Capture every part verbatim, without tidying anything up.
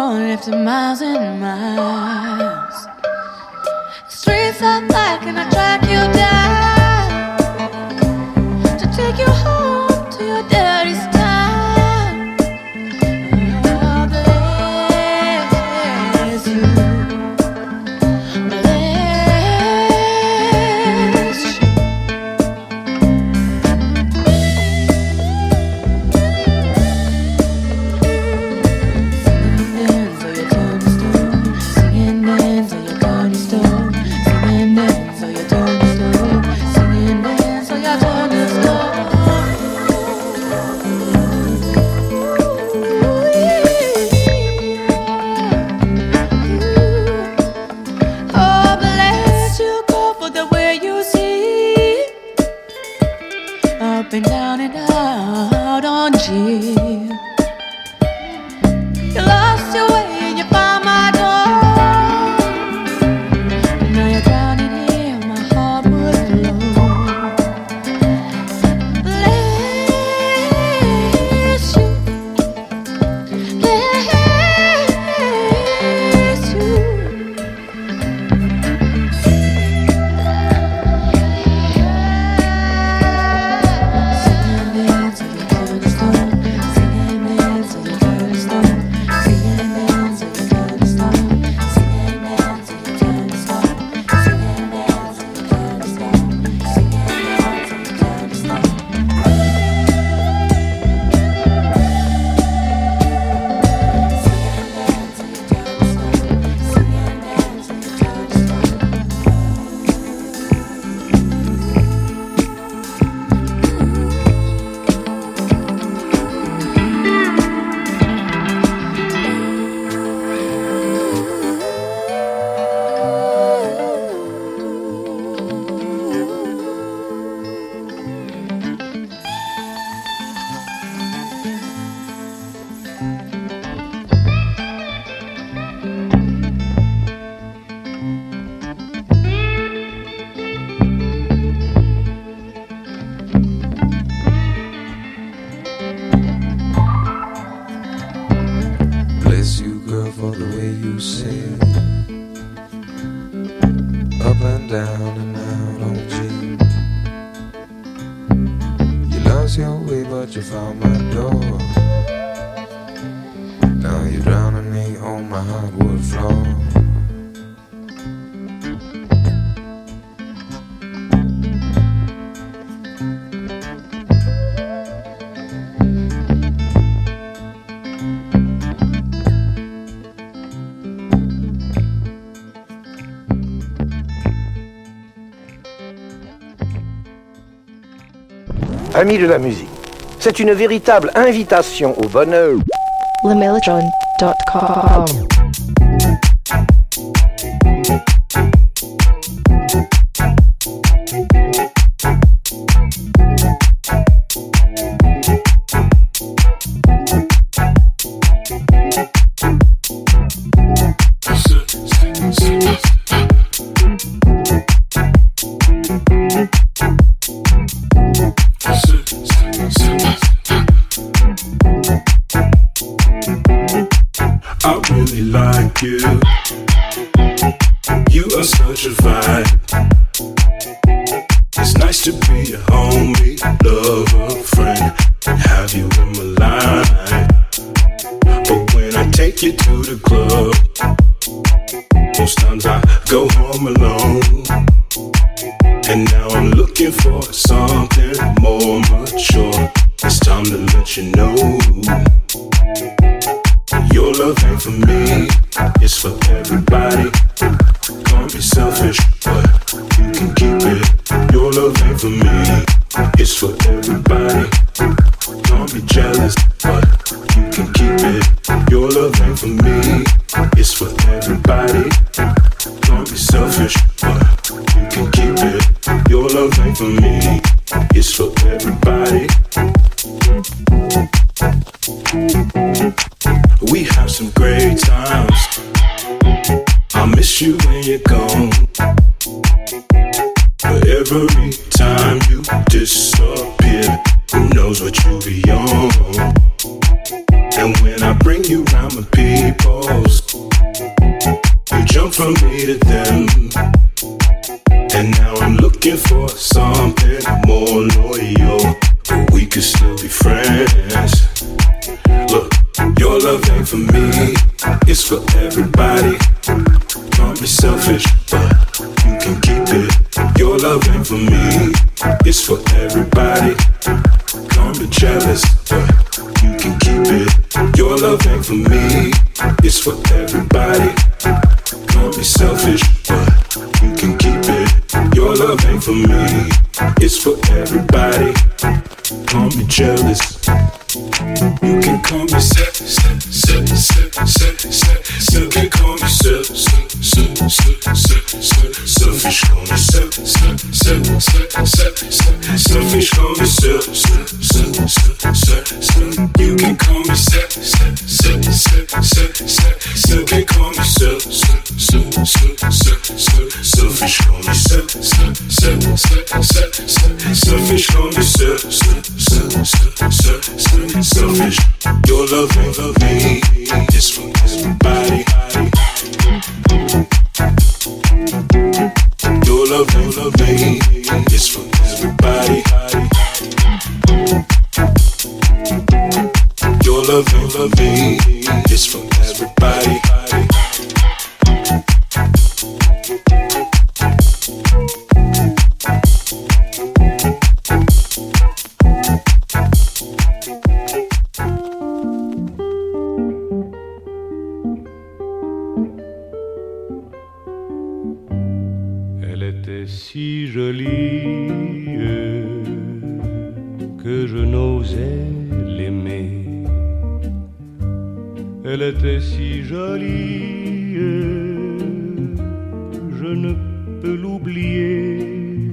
lifted miles and miles. Streets are black and I track you down to take you home to your daddy's town. Oh, bless you, bless you. Singing dance or your dirty stone, singing dance or your dirty stone, singing dance or your dirty stone. Oh, bless you, go for the way you see, up and down and out on G. You lost your way and you found my door. Now you're drowning here, my heart would flow. Bless you, bless you. Singing dance of your dirty stone, singing dance of your dirty stone, singing dance of your dirty stone, singing dance of your dirty stone, singing dance of your dirty stone, singing dance of your dirty stone. Bless you, girl, for the way you said up and down and out on G. You lost your way, but you found my door. Now you're drowning me on my hardwood floor. Amis de la musique, c'est une véritable invitation au bonheur. le mellotron dot com I really like you. You are such a vibe. It's nice to be a homie, lover, friend, have you in my life. But when I take you to the club, most times I go home alone. And now I'm looking for something more mature. It's time to let you know your love ain't for me, it's for everybody. Can't be selfish, but you can keep it. Your love ain't for me, it's for everybody. Don't be jealous, but you can keep it. Your love ain't for me, it's for everybody. Don't be selfish, but you can keep it. Your love ain't for me, it's for everybody. We have some great times. I miss you when you're gone. But every time you disappear, who knows what you'll be on. And when I bring you round my people, any more loyal, but we could still be friends. Look, your love ain't for me, it's for everybody. Don't be selfish, but you can keep it. Your love ain't for me, it's for everybody. Don't be jealous, but you can keep it. Your love ain't for me, it's for everybody. Don't be selfish, but you can keep it. Your love ain't for me, it's for everybody. Don't be jealous. You can call me se- se- se- se- se- se- You can call me se- se- se- se- se- se- selfish. Call me se- se- se- se- se- se- selfish. Call me se- se- se- se- se- se- You can call me se- se- se- se- se- se- You can call me se- se- se- se- se- se- selfish. Call me se- se- se- se- se- se- selfish. Call me se- se- se- se- se- se- selfish. Your love ain't for me, it's for everybody. Your love ain't for me, it's for everybody. Your love ain't for me, it's for everybody. Si jolie que je n'osais l'aimer. Elle était si jolie, je ne peux l'oublier.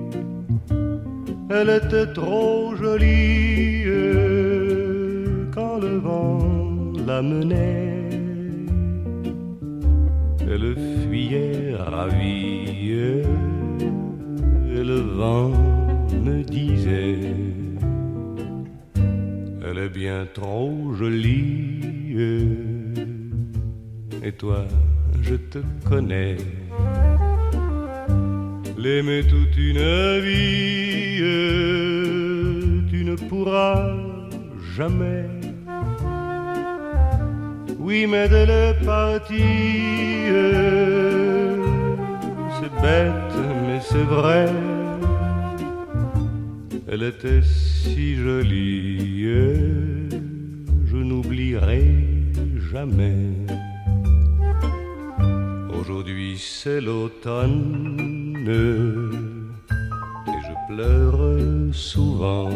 Elle était trop jolie quand le vent la menait. Elle fuyait ravie et le vent me disait: elle est bien trop jolie. Et toi, je te connais, l'aimer toute une vie, tu ne pourras jamais. Oui, mais elle est partie, c'est bête, mais c'est vrai. Elle était si jolie, je n'oublierai jamais. Aujourd'hui c'est l'automne et je pleure souvent.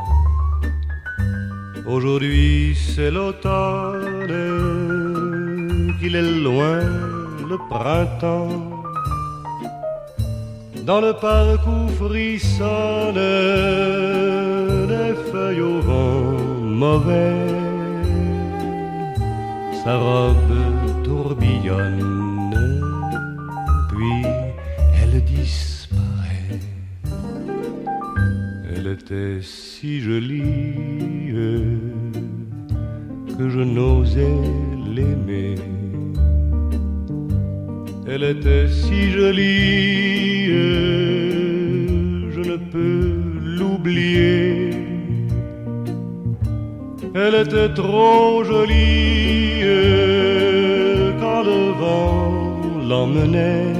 Aujourd'hui c'est l'automne, qu'il est loin le printemps. Dans le parc où frissonnent des feuilles au vent mauvais, sa robe tourbillonne, puis elle disparaît. Elle était si jolie que je n'osais l'aimer. Elle était si jolie, je ne peux l'oublier. Elle était trop jolie quand le vent l'emmenait.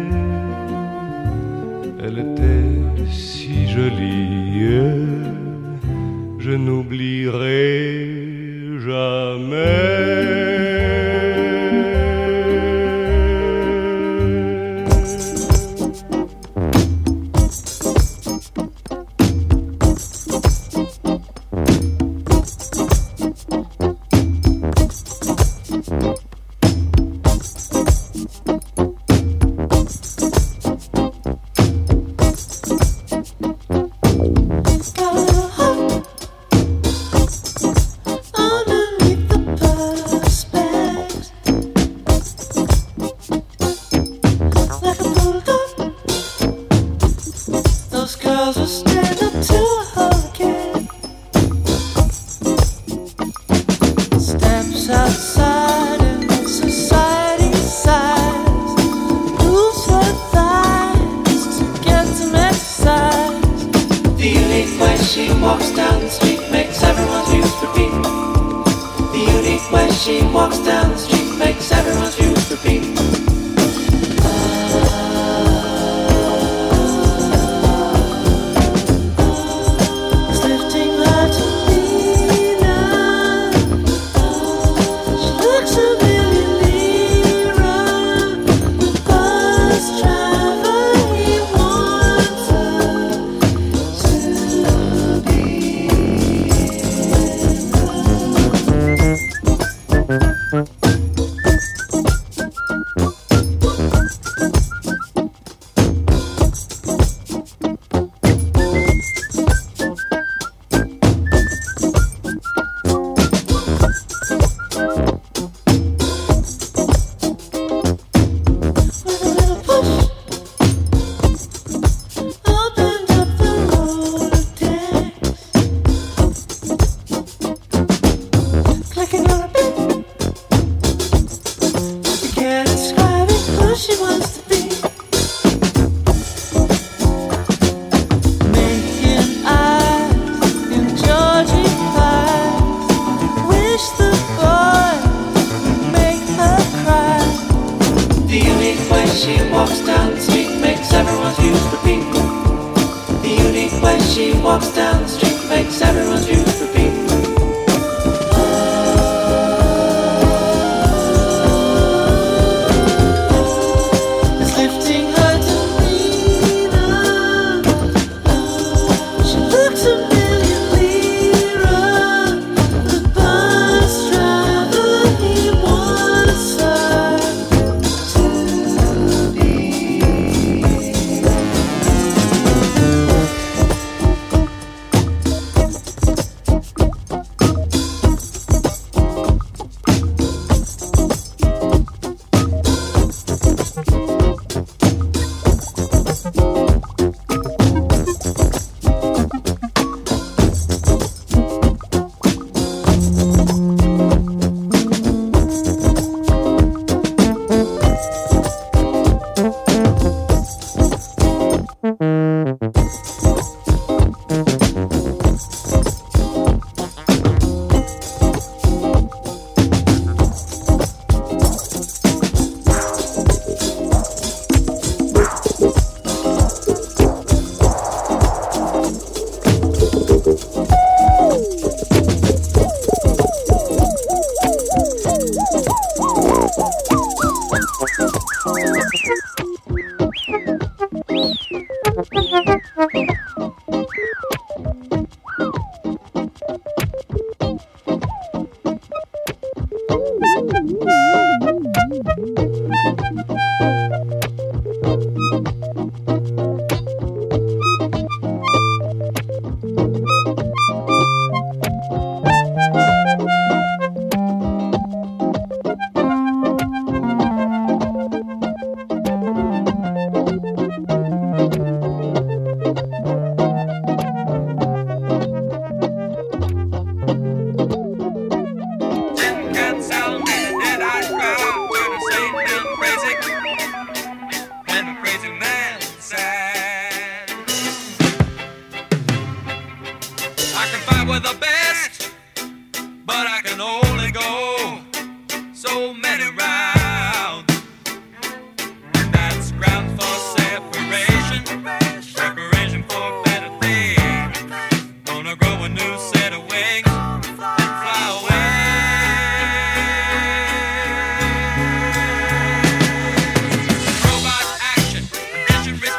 Elle était si jolie, je n'oublierai jamais. she walks down the street makes everyone's views repeat. The unique way she walks down the street makes everyone's views repeat.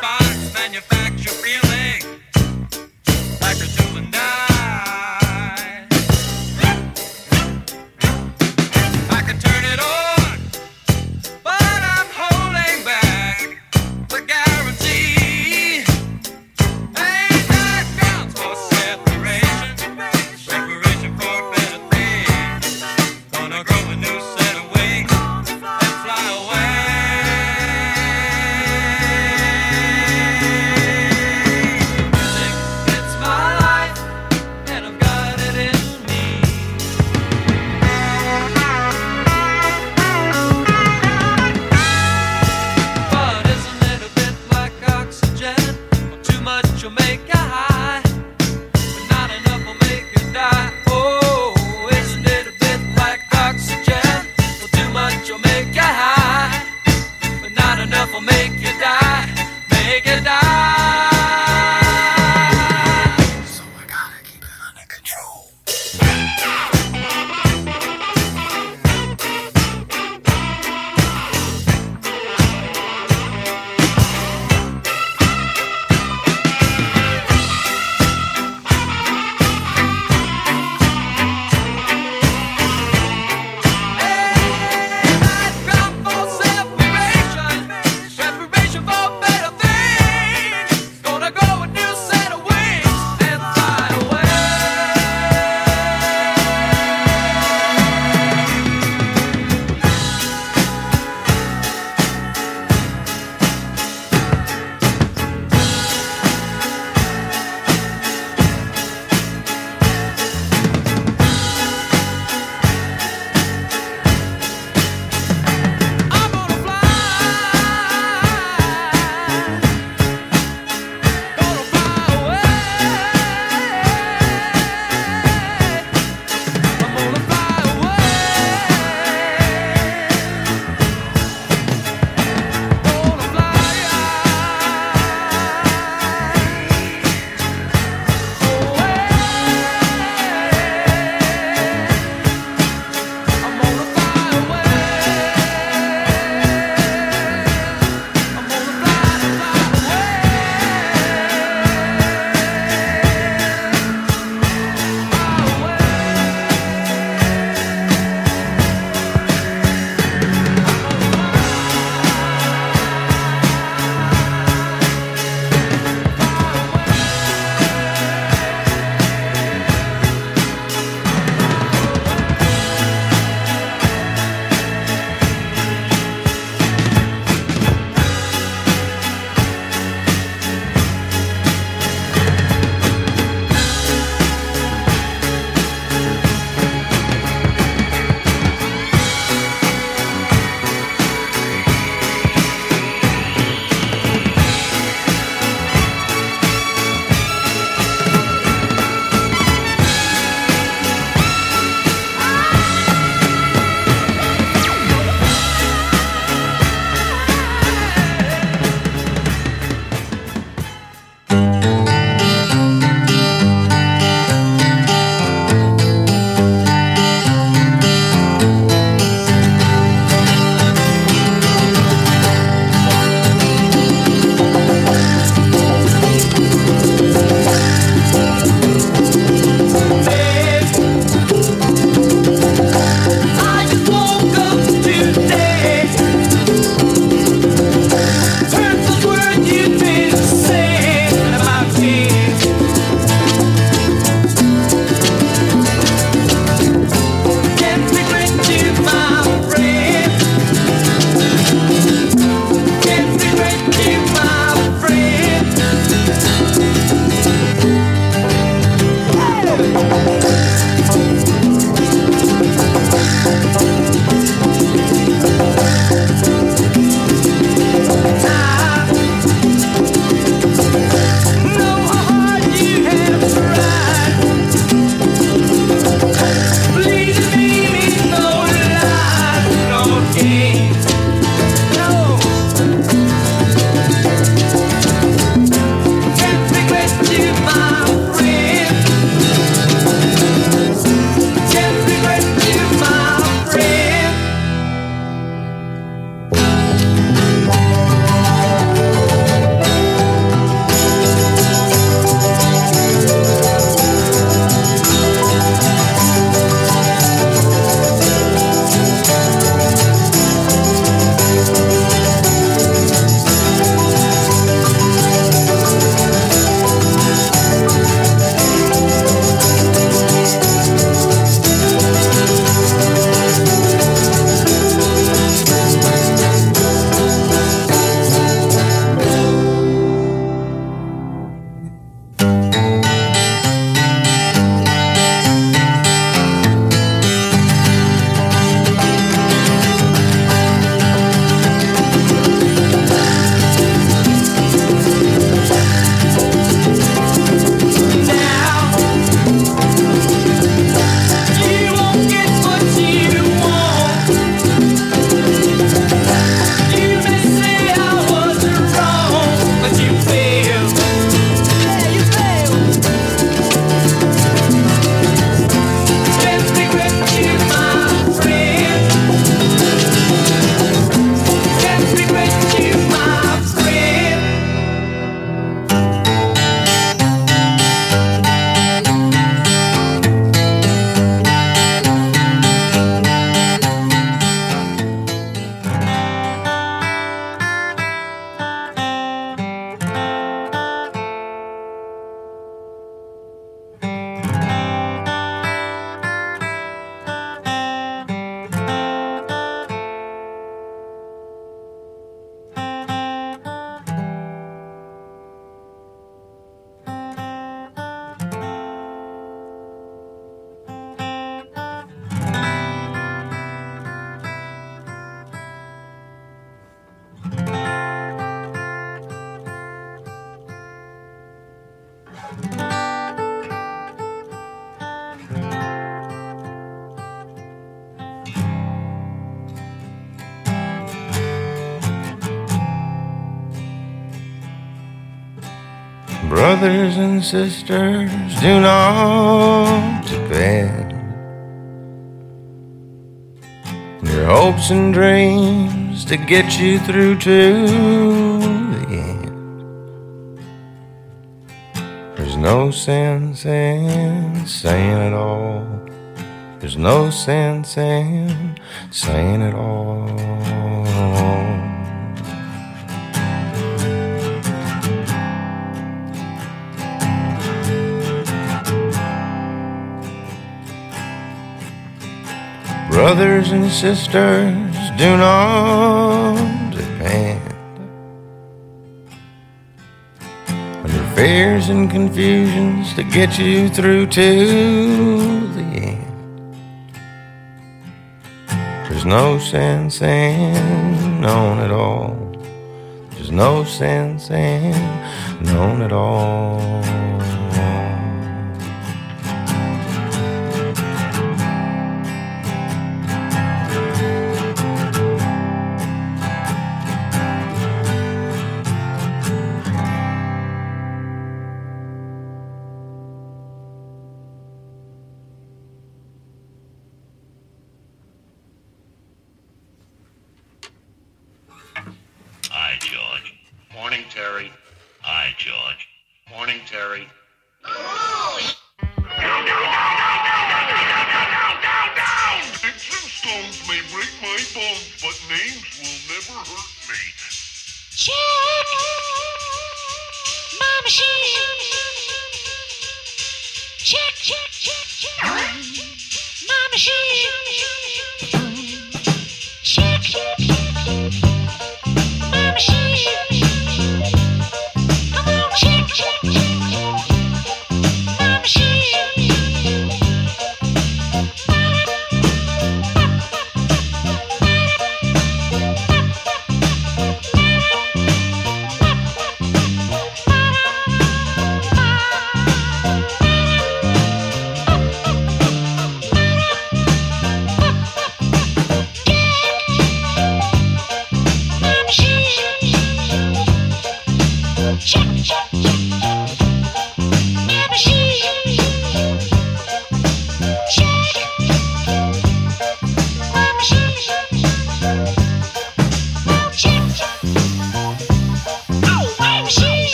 Manufacture feeling like a juvenile. Brothers and sisters, do not depend on your hopes and dreams to get you through to the end. There's no sense in saying it all. There's no sense in saying it all. Brothers and sisters, do not depend on your fears and confusions to get you through to the end. There's no sense in knowing it all. There's no sense in knowing it all. Hi, George. Morning, Terry. Hi, George. Morning, Terry. Down, down, down, down, down, down, down, down! Sticks and stones may break my bones, but names will never hurt me. Check my machine. Check, check, check, check my machine. Check, check, my machine. Come on, check, check, check my machine.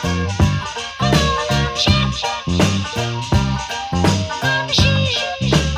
Check, check, check, my machine.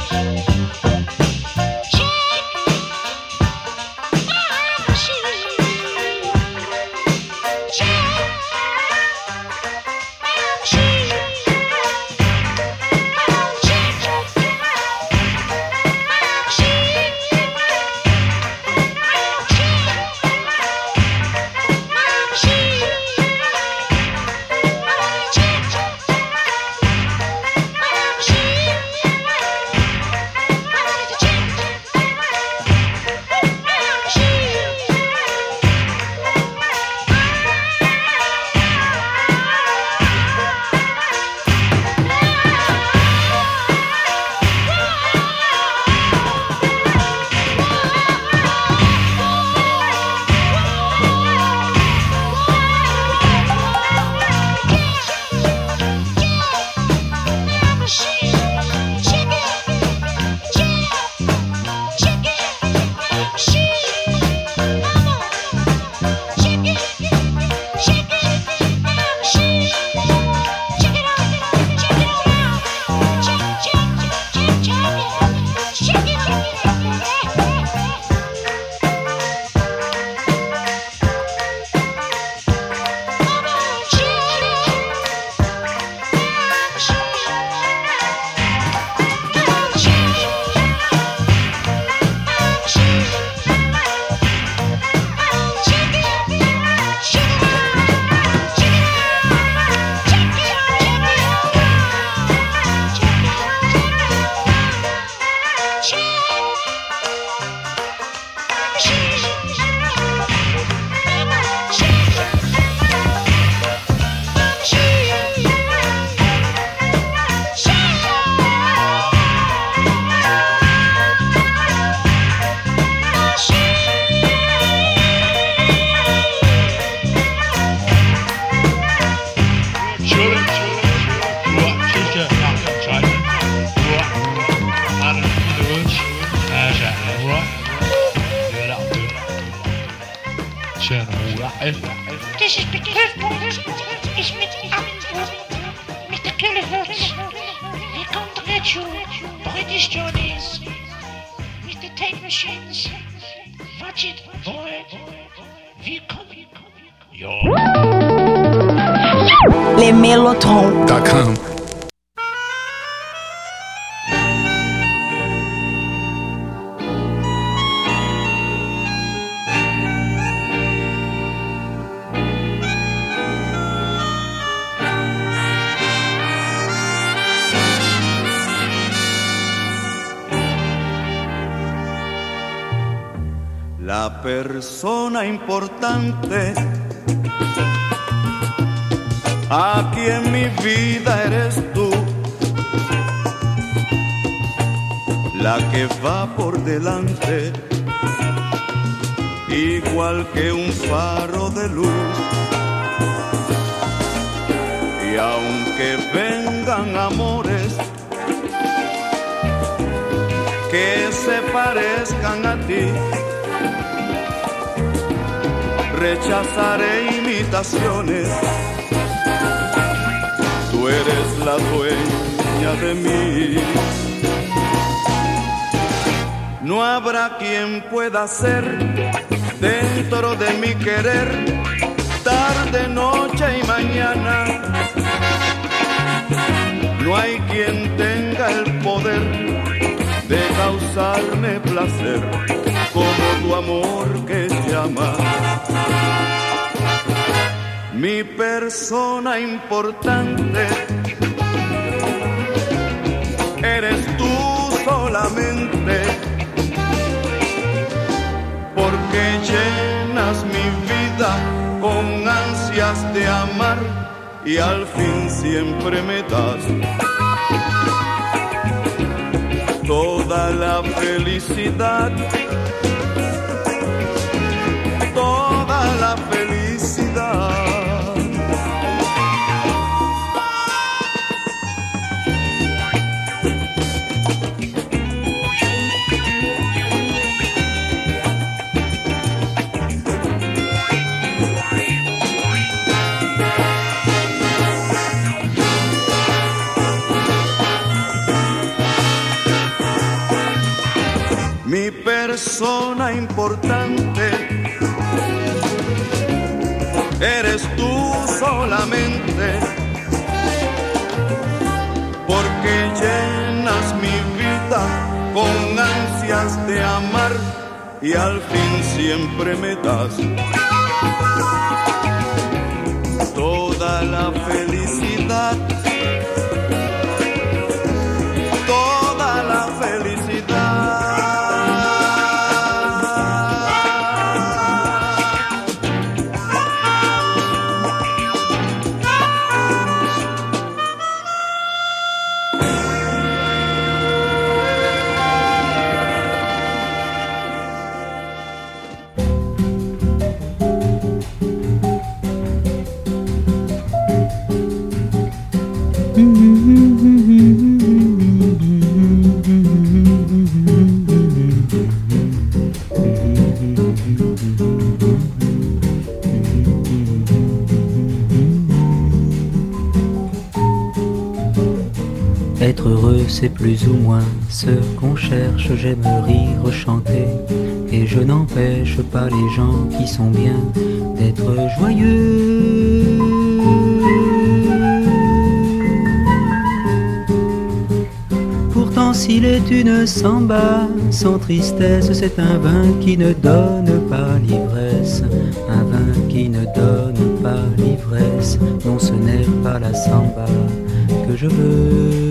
British Journeys, with the tape machines. Watch it, boy. Willkommen. Les Mélotrons. .com. La persona importante aquí en mi vida eres tú, la que va por delante, igual que un faro de luz. Y aunque vengan amores que se parezcan a ti, rechazaré imitaciones. Tú eres la dueña de mí. No habrá quien pueda ser dentro de mi querer, tarde, noche y mañana. No hay quien tenga el poder de causarme placer como tu amor que llama. Mi persona importante eres tú solamente, porque llenas mi vida con ansias de amar y al fin siempre me das toda la felicidad, toda la felicidad. Mi persona importante eres tú solamente, porque llenas mi vida con ansias de amar y al fin siempre me das toda la felicidad, toda la felicidad. Être heureux, c'est plus ou moins ce qu'on cherche. J'aime rire, chanter, et je n'empêche pas les gens qui sont bien d'être joyeux. Pourtant, s'il est une samba sans tristesse, c'est un vin qui ne donne pas l'ivresse. Un vin qui ne donne pas l'ivresse. Non, ce n'est pas la samba que je veux.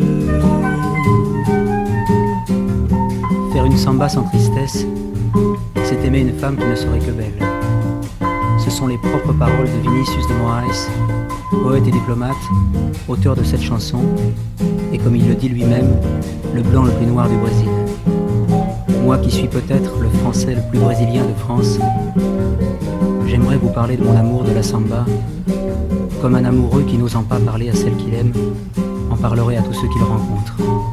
Faire une samba sans tristesse, c'est aimer une femme qui ne serait que belle. Ce sont les propres paroles de Vinicius de Moraes, poète et diplomate, auteur de cette chanson, et comme il le dit lui-même, le blanc le plus noir du Brésil. Moi qui suis peut-être le français le plus brésilien de France, j'aimerais vous parler de mon amour de la samba, comme un amoureux qui n'osant pas parler à celle qu'il aime, en parlerait à tous ceux qu'il rencontre.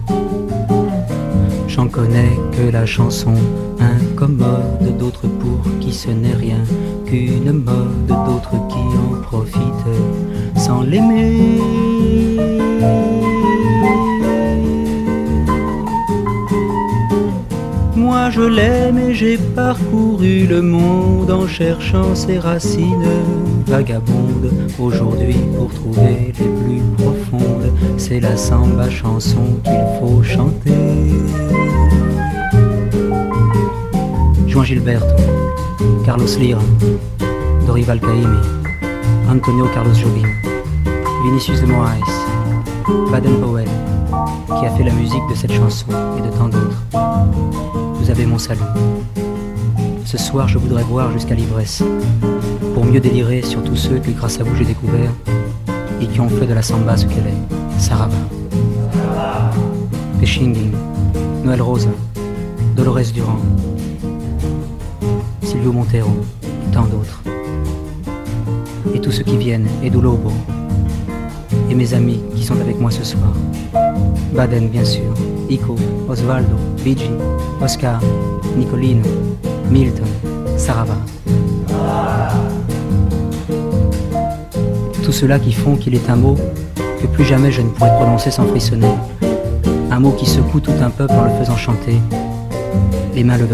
J'en connais que la chanson incommode, d'autres pour qui ce n'est rien qu'une mode, d'autres qui en profitent sans l'aimer. moi je l'aime et j'ai parcouru le monde en cherchant ses racines vagabondes. Aujourd'hui pour trouver les plus profondes, c'est la samba chanson qu'il faut chanter. Juan Gilberto, Carlos Lira, Dorival Caymmi, Antonio Carlos Jobim, Vinicius de Moraes, Baden Powell, qui a fait la musique de cette chanson et de tant d'autres. Vous avez mon salut. Ce soir je voudrais boire jusqu'à l'ivresse, pour mieux délirer sur tous ceux que grâce à vous j'ai découvert et qui ont fait de la samba ce qu'elle est, Saraba, Pechinguin, Noël Rosa, Dolores Durand, Silvio Montero et tant d'autres. Et tous ceux qui viennent, Edu Lobo, et mes amis qui sont avec moi ce soir. Baden bien sûr, Ico, Osvaldo, Bigi, Oscar, Nicolino, Milton, Sarava. Tout cela qui font qu'il est un mot que plus jamais je ne pourrais prononcer sans frissonner. Un mot qui secoue tout un peuple en le faisant chanter, les mains levées